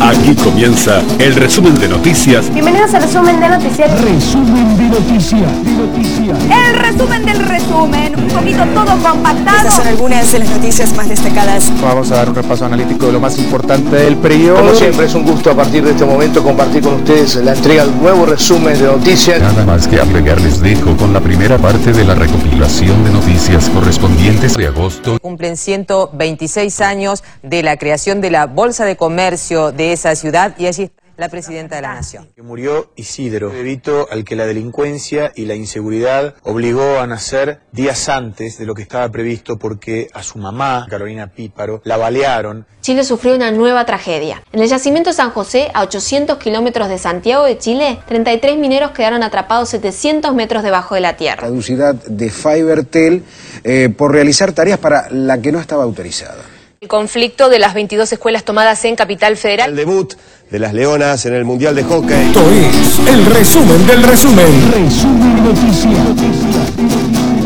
Aquí comienza el resumen de noticias. Bienvenidos al resumen de noticias. Resumen de noticias. El resumen del resumen, un poquito todo compactado. Estas son algunas de las noticias más destacadas. Vamos a dar un repaso analítico de lo más importante del periodo. Como siempre es un gusto a partir de este momento compartir con ustedes la entrega del nuevo resumen de noticias. Nada más que agregar, les dejo con la primera parte de la recopilación de noticias correspondientes de agosto. Cumplen 126 años de la creación de la Bolsa de Comercio de esa ciudad y allí está la presidenta de la Nación. Murió Isidro, bebito al que la delincuencia y la inseguridad obligó a nacer días antes de lo que estaba previsto porque a su mamá, Carolina Píparo, la balearon. Chile sufrió una nueva tragedia. En el yacimiento San José, a 800 kilómetros de Santiago de Chile, 33 mineros quedaron atrapados 700 metros debajo de la tierra. Caducidad de Fivertel por realizar tareas para la que no estaba autorizada. El conflicto de las 22 escuelas tomadas en Capital Federal. El debut de las Leonas en el Mundial de Hockey. Esto es el resumen del resumen. Resumen de noticias.